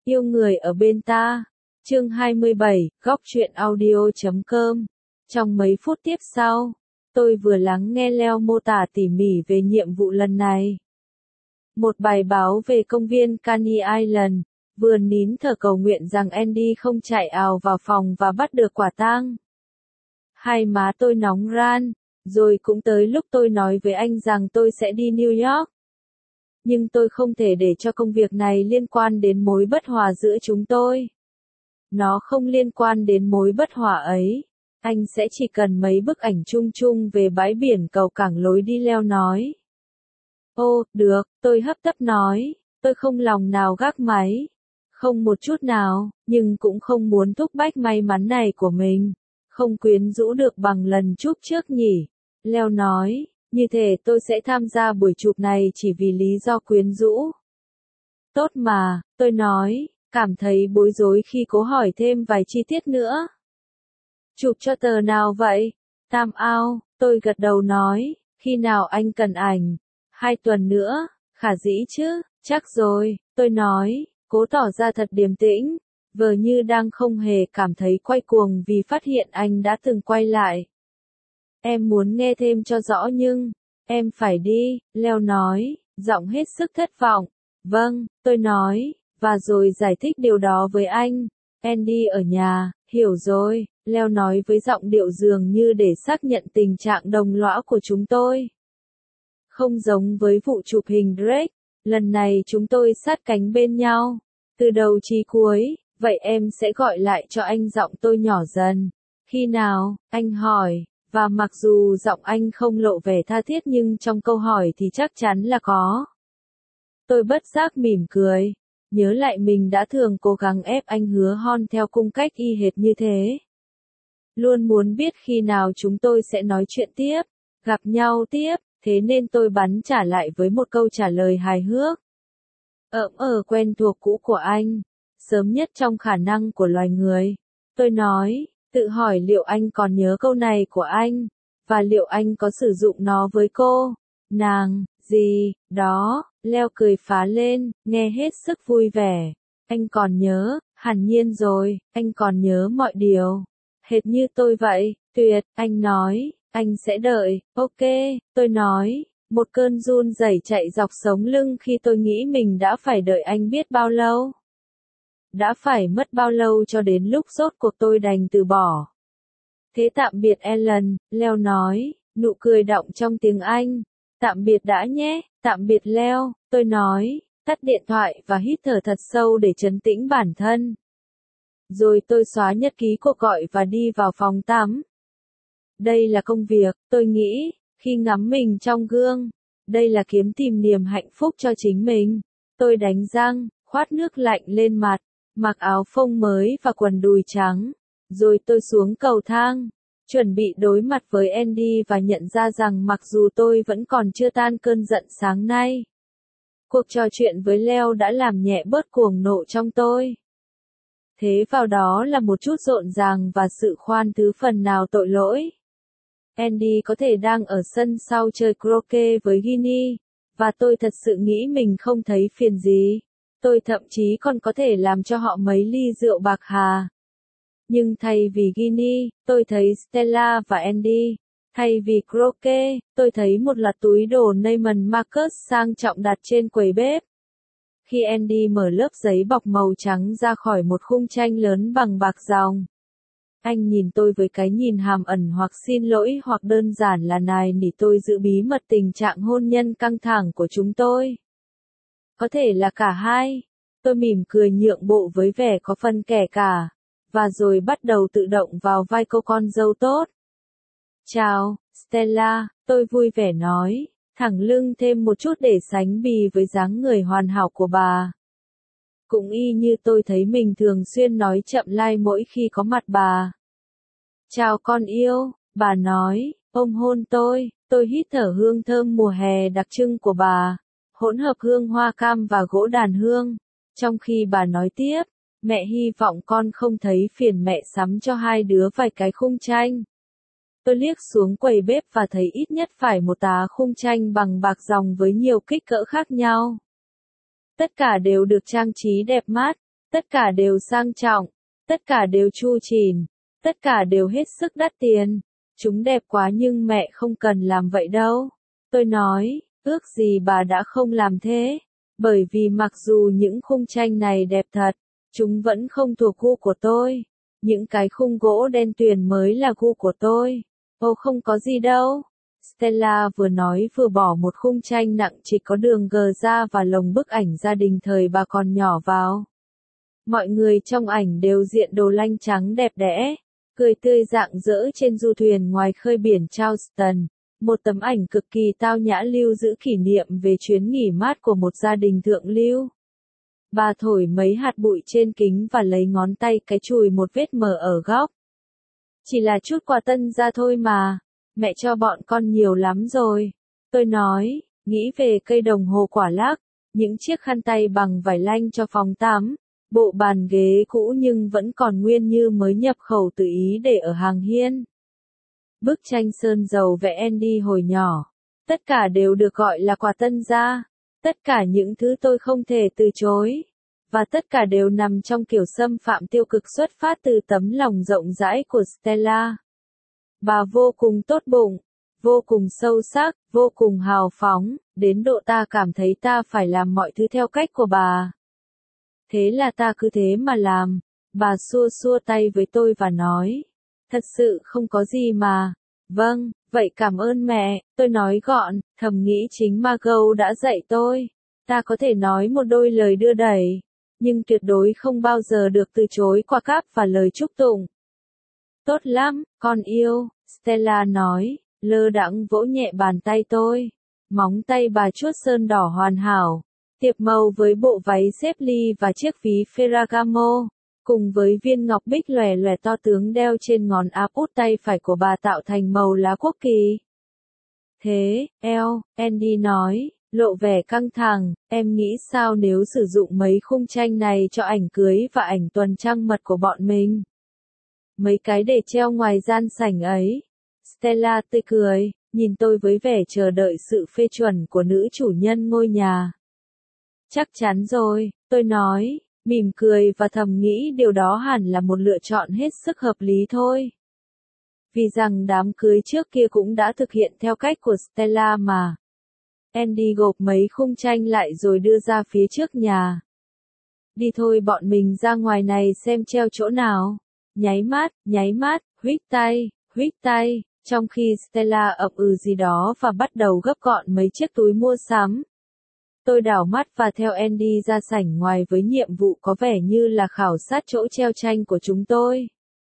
Yêu người ở bên ta. Chương 27, góc truyện audio.com. Trong mấy phút tiếp sau, tôi vừa lắng nghe Leo mô tả tỉ mỉ về nhiệm vụ lần này. Một bài báo về công viên Coney Island, vừa nín thở cầu nguyện rằng Andy không chạy ào vào phòng và bắt được quả tang. Hai má tôi nóng ran, rồi cũng tới lúc tôi nói với anh rằng tôi sẽ đi New York. Nhưng tôi không thể để cho công việc này liên quan đến mối bất hòa giữa chúng tôi. Nó không liên quan đến mối bất hòa ấy. Anh sẽ chỉ cần mấy bức ảnh chung chung về bãi biển cầu cảng lối đi. Leo nói. Ô, được, tôi hấp tấp nói, tôi không lòng nào gác máy. Không một chút nào, nhưng cũng không muốn thúc bách may mắn này của mình. Không quyến rũ được bằng lần chúc trước nhỉ. Leo nói, như thể tôi sẽ tham gia buổi chụp này chỉ vì lý do quyến rũ. Tốt mà, tôi nói, cảm thấy bối rối khi cố hỏi thêm vài chi tiết nữa. Chụp cho tờ nào vậy? Time Out, tôi gật đầu nói, khi nào anh cần ảnh? 2 tuần nữa, khả dĩ chứ, chắc rồi, tôi nói, cố tỏ ra thật điềm tĩnh, vờ như đang không hề cảm thấy quay cuồng vì phát hiện anh đã từng quay lại. Em muốn nghe thêm cho rõ nhưng, em phải đi, Leo nói, giọng hết sức thất vọng. Vâng, tôi nói, và rồi giải thích điều đó với anh. Andy ở nhà, hiểu rồi, Leo nói với giọng điệu dường như để xác nhận tình trạng đồng lõa của chúng tôi. Không giống với vụ chụp hình Drake, lần này chúng tôi sát cánh bên nhau, từ đầu chí cuối, vậy em sẽ gọi lại cho anh. Giọng tôi nhỏ dần. Khi nào, anh hỏi, và mặc dù giọng anh không lộ vẻ tha thiết nhưng trong câu hỏi thì chắc chắn là có. Tôi bất giác mỉm cười, nhớ lại mình đã thường cố gắng ép anh hứa hon theo cung cách y hệt như thế. Luôn muốn biết khi nào chúng tôi sẽ nói chuyện tiếp, gặp nhau tiếp, thế nên tôi bắn trả lại với một câu trả lời hài hước. Quen thuộc cũ của anh, sớm nhất trong khả năng của loài người. Tôi nói, tự hỏi liệu anh còn nhớ câu này của anh, và liệu anh có sử dụng nó với cô, nàng, gì, đó. Leo cười phá lên, nghe hết sức vui vẻ. Anh còn nhớ, hẳn nhiên rồi, anh còn nhớ mọi điều. Hệt như tôi vậy, tuyệt, anh nói, anh sẽ đợi, ok, tôi nói. Một cơn run rẩy chạy dọc sống lưng khi tôi nghĩ mình đã phải đợi anh biết bao lâu. Đã phải mất bao lâu cho đến lúc rốt cuộc tôi đành từ bỏ. Thế tạm biệt Ellen, Leo nói, nụ cười đọng trong tiếng Anh. Tạm biệt đã nhé, tạm biệt Leo, tôi nói, tắt điện thoại và hít thở thật sâu để trấn tĩnh bản thân. Rồi tôi xóa nhật ký cuộc gọi và đi vào phòng tắm. Đây là công việc, tôi nghĩ, khi ngắm mình trong gương. Đây là kiếm tìm niềm hạnh phúc cho chính mình. Tôi đánh răng, khoát nước lạnh lên mặt, mặc áo phông mới và quần đùi trắng. Rồi tôi xuống cầu thang, chuẩn bị đối mặt với Andy và nhận ra rằng mặc dù tôi vẫn còn chưa tan cơn giận sáng nay, cuộc trò chuyện với Leo đã làm nhẹ bớt cuồng nộ trong tôi. Thế vào đó là một chút rộn ràng và sự khoan thứ phần nào tội lỗi. Andy có thể đang ở sân sau chơi croquet với Ginny, và tôi thật sự nghĩ mình không thấy phiền gì. Tôi thậm chí còn có thể làm cho họ mấy ly rượu bạc hà. Nhưng thay vì Ginny, tôi thấy Stella và Andy. Thay vì croquet, tôi thấy một loạt túi đồ Neiman Marcus sang trọng đặt trên quầy bếp. Khi Andy mở lớp giấy bọc màu trắng ra khỏi một khung tranh lớn bằng bạc ròng, anh nhìn tôi với cái nhìn hàm ẩn hoặc xin lỗi hoặc đơn giản là nài nỉ tôi giữ bí mật tình trạng hôn nhân căng thẳng của chúng tôi. Có thể là cả hai. Tôi mỉm cười nhượng bộ với vẻ có phần kẻ cả, và rồi bắt đầu tự động vào vai cô con dâu tốt. Chào, Stella, tôi vui vẻ nói, thẳng lưng thêm một chút để sánh bì với dáng người hoàn hảo của bà. Cũng y như tôi thấy mình thường xuyên nói chậm lai mỗi khi có mặt bà. Chào con yêu, bà nói, ôm hôn tôi hít thở hương thơm mùa hè đặc trưng của bà, hỗn hợp hương hoa cam và gỗ đàn hương. Trong khi bà nói tiếp, mẹ hy vọng con không thấy phiền mẹ sắm cho hai đứa vài cái khung tranh. Tôi liếc xuống quầy bếp và thấy ít nhất phải một tá khung tranh bằng bạc ròng với nhiều kích cỡ khác nhau. Tất cả đều được trang trí đẹp mắt, Tất cả đều sang trọng, tất cả đều chu chỉn, tất cả đều hết sức đắt tiền. Chúng đẹp quá nhưng mẹ không cần làm vậy đâu. Tôi nói, ước gì bà đã không làm thế. Bởi vì mặc dù những khung tranh này đẹp thật, chúng vẫn không thuộc gu của tôi. Những cái khung gỗ đen tuyền mới là gu của tôi. Ô không có gì đâu. Stella vừa nói vừa bỏ một khung tranh nặng chỉ có đường gờ ra và lồng bức ảnh gia đình thời bà còn nhỏ vào. Mọi người trong ảnh đều diện đồ lanh trắng đẹp đẽ, cười tươi rạng rỡ trên du thuyền ngoài khơi biển Charleston. Một tấm ảnh cực kỳ tao nhã lưu giữ kỷ niệm về chuyến nghỉ mát của một gia đình thượng lưu. Bà thổi mấy hạt bụi trên kính và lấy ngón tay cái chùi một vết mờ ở góc. Chỉ là chút quà tân gia thôi mà, mẹ cho bọn con nhiều lắm rồi. Tôi nói, nghĩ về cây đồng hồ quả lắc, những chiếc khăn tay bằng vải lanh cho phòng tắm, bộ bàn ghế cũ nhưng vẫn còn nguyên như mới nhập khẩu từ Ý để ở hàng hiên. Bức tranh sơn dầu vẽ Andy hồi nhỏ, tất cả đều được gọi là quà tân gia, tất cả những thứ tôi không thể từ chối, và tất cả đều nằm trong kiểu xâm phạm tiêu cực xuất phát từ tấm lòng rộng rãi của Stella. Bà vô cùng tốt bụng, vô cùng sâu sắc, vô cùng hào phóng, đến độ ta cảm thấy ta phải làm mọi thứ theo cách của bà. Thế là ta cứ thế mà làm. Bà xua xua tay với tôi và nói, thật sự không có gì mà. Vâng, vậy cảm ơn mẹ, tôi nói gọn, thầm nghĩ chính Margot đã dạy tôi. Ta có thể nói một đôi lời đưa đẩy, nhưng tuyệt đối không bao giờ được từ chối quà cáp và lời chúc tụng. Tốt lắm, con yêu, Stella nói, lơ đãng vỗ nhẹ bàn tay tôi. Móng tay bà chuốt sơn đỏ hoàn hảo, tiệp màu với bộ váy xếp ly và chiếc ví Ferragamo, cùng với viên ngọc bích lòe lòe to tướng đeo trên ngón áp út tay phải của bà tạo thành màu lá quốc kỳ. Thế, Andy nói, lộ vẻ căng thẳng, em nghĩ sao nếu sử dụng mấy khung tranh này cho ảnh cưới và ảnh tuần trăng mật của bọn mình? Mấy cái để treo ngoài gian sảnh ấy. Stella tươi cười, nhìn tôi với vẻ chờ đợi sự phê chuẩn của nữ chủ nhân ngôi nhà. Chắc chắn rồi, tôi nói, mỉm cười và thầm nghĩ điều đó hẳn là một lựa chọn hết sức hợp lý thôi. Vì rằng đám cưới trước kia cũng đã thực hiện theo cách của Stella mà. Andy gộp mấy khung tranh lại rồi đưa ra phía trước nhà. Đi thôi bọn mình ra ngoài này xem treo chỗ nào. Nháy mắt, huých tay, trong khi Stella ậm ừ gì đó và bắt đầu gấp gọn mấy chiếc túi mua sắm. Tôi đảo mắt và theo Andy ra sảnh ngoài với nhiệm vụ có vẻ như là khảo sát chỗ treo tranh của chúng tôi.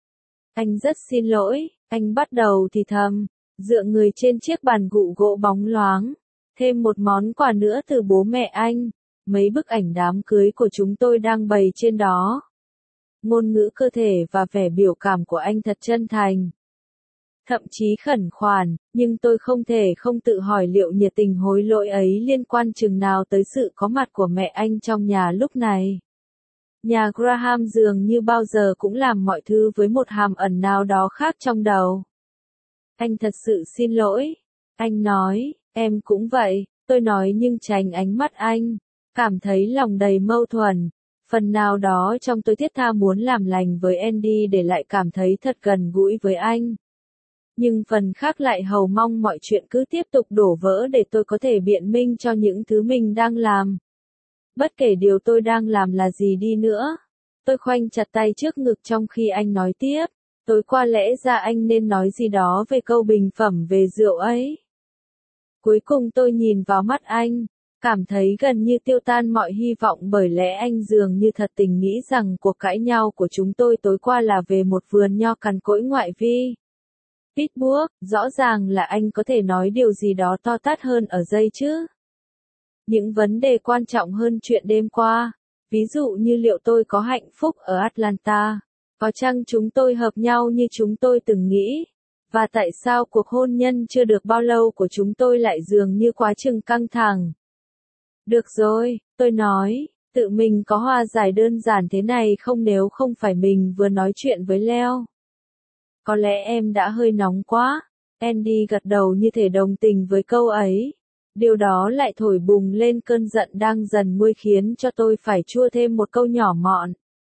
Anh rất xin lỗi, anh bắt đầu thì thầm, dựa người trên chiếc bàn gụ gỗ bóng loáng. Thêm một món quà nữa từ bố mẹ anh, mấy bức ảnh đám cưới của chúng tôi đang bày trên đó. Ngôn ngữ cơ thể và vẻ biểu cảm của anh thật chân thành. Thậm chí khẩn khoản, nhưng tôi không thể không tự hỏi liệu nhiệt tình hối lỗi ấy liên quan chừng nào tới sự có mặt của mẹ anh trong nhà lúc này. Nhà Graham dường như bao giờ cũng làm mọi thứ với một hàm ẩn nào đó khác trong đầu. Anh thật sự xin lỗi. Anh nói, em cũng vậy, tôi nói nhưng tránh ánh mắt anh. Cảm thấy lòng đầy mâu thuẫn. Phần nào đó trong tôi thiết tha muốn làm lành với Andy để lại cảm thấy thật gần gũi với anh. Nhưng phần khác lại hầu mong mọi chuyện cứ tiếp tục đổ vỡ để tôi có thể biện minh cho những thứ mình đang làm. Bất kể điều tôi đang làm là gì đi nữa. Tôi khoanh chặt tay trước ngực trong khi anh nói tiếp. Tối qua lẽ ra anh nên nói gì đó về câu bình phẩm về rượu ấy. Cuối cùng tôi nhìn vào mắt anh. Cảm thấy gần như tiêu tan mọi hy vọng bởi lẽ anh dường như thật tình nghĩ rằng cuộc cãi nhau của chúng tôi tối qua là về một vườn nho cằn cỗi ngoại vi. Pittsburgh, rõ ràng là anh có thể nói điều gì đó to tát hơn ở đây chứ. Những vấn đề quan trọng hơn chuyện đêm qua, ví dụ như liệu tôi có hạnh phúc ở Atlanta, có chăng chúng tôi hợp nhau như chúng tôi từng nghĩ, và tại sao cuộc hôn nhân chưa được bao lâu của chúng tôi lại dường như quá chừng căng thẳng. Được rồi, tôi nói, tự mình có hòa giải đơn giản thế này không nếu không phải mình vừa nói chuyện với Leo. Có lẽ em đã hơi nóng quá. Andy gật đầu như thể đồng tình với câu ấy. Điều đó lại thổi bùng lên cơn giận đang dần nguôi khiến cho tôi phải chua thêm một câu nhỏ mọn.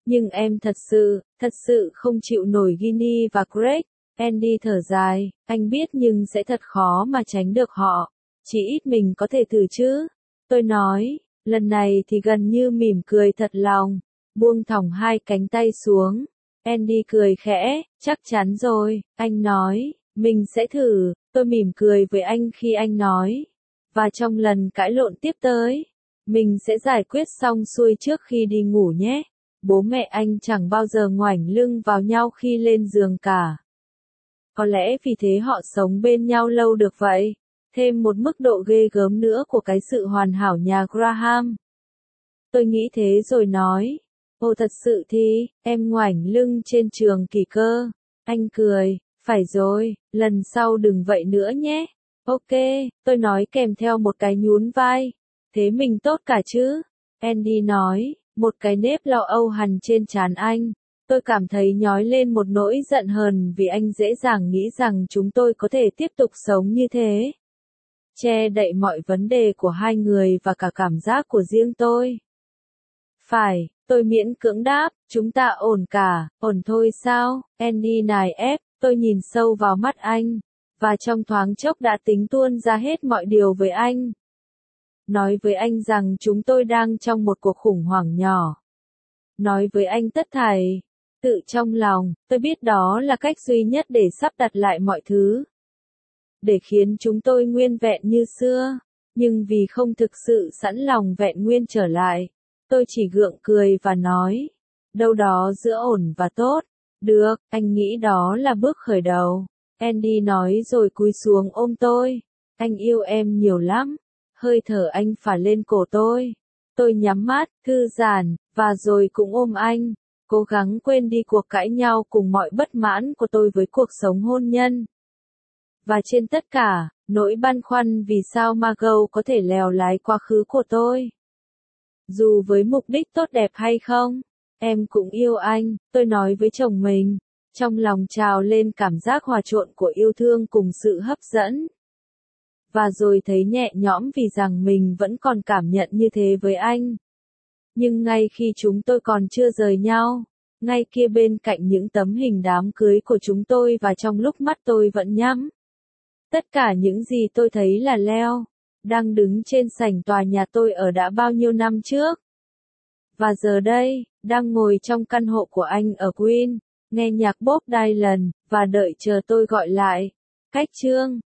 Nhưng em thật sự không chịu nổi Ginny và Greg. Andy thở dài, anh biết nhưng sẽ thật khó mà tránh được họ. Chỉ ít mình có thể thử chứ. Tôi nói, lần này thì gần như mỉm cười thật lòng, buông thõng hai cánh tay xuống. Andy cười khẽ, chắc chắn rồi, anh nói, mình sẽ thử. Tôi mỉm cười với anh khi anh nói. Và trong lần cãi lộn tiếp tới, mình sẽ giải quyết xong xuôi trước khi đi ngủ nhé. Bố mẹ anh chẳng bao giờ ngoảnh lưng vào nhau khi lên giường cả. Có lẽ vì thế họ sống bên nhau lâu được vậy. Thêm một mức độ ghê gớm nữa của cái sự hoàn hảo nhà Graham. Tôi nghĩ thế rồi nói. Ồ thật sự thì, em ngoảnh lưng trên trường kỳ cơ. Anh cười, phải rồi, lần sau đừng vậy nữa nhé. Ok, tôi nói kèm theo một cái nhún vai. Thế mình tốt cả chứ? Andy nói, một cái nếp lo âu hằn trên trán anh. Tôi cảm thấy nhói lên một nỗi giận hờn vì anh dễ dàng nghĩ rằng chúng tôi có thể tiếp tục sống như thế. Che đậy mọi vấn đề của hai người và cả cảm giác của riêng tôi. Phải, tôi miễn cưỡng đáp, chúng ta ổn cả, ổn thôi sao? Andy nài ép, tôi nhìn sâu vào mắt anh, và trong thoáng chốc đã tính tuôn ra hết mọi điều với anh. Nói với anh rằng chúng tôi đang trong một cuộc khủng hoảng nhỏ. Nói với anh tất thảy, tự trong lòng, tôi biết đó là cách duy nhất để sắp đặt lại mọi thứ. Để khiến chúng tôi nguyên vẹn như xưa, nhưng vì không thực sự sẵn lòng vẹn nguyên trở lại, tôi chỉ gượng cười và nói, đâu đó giữa ổn và tốt. Được, anh nghĩ đó là bước khởi đầu. Andy nói rồi cúi xuống ôm tôi. Anh yêu em nhiều lắm. Hơi thở anh phả lên cổ tôi. Tôi nhắm mắt, thư giãn, và rồi cũng ôm anh. Cố gắng quên đi cuộc cãi nhau cùng mọi bất mãn của tôi với cuộc sống hôn nhân. Và trên tất cả, nỗi băn khoăn vì sao Margot có thể lèo lái quá khứ của tôi. Dù với mục đích tốt đẹp hay không, em cũng yêu anh, tôi nói với chồng mình. Trong lòng trào lên cảm giác hòa trộn của yêu thương cùng sự hấp dẫn. Và rồi thấy nhẹ nhõm vì rằng mình vẫn còn cảm nhận như thế với anh. Nhưng ngay khi chúng tôi còn chưa rời nhau, ngay kia bên cạnh những tấm hình đám cưới của chúng tôi và trong lúc mắt tôi vẫn nhắm. Tất cả những gì tôi thấy là Leo, đang đứng trên sảnh tòa nhà tôi ở đã bao nhiêu năm trước. Và giờ đây, đang ngồi trong căn hộ của anh ở Queen, nghe nhạc Bob Dylan, và đợi chờ tôi gọi lại. Cách chương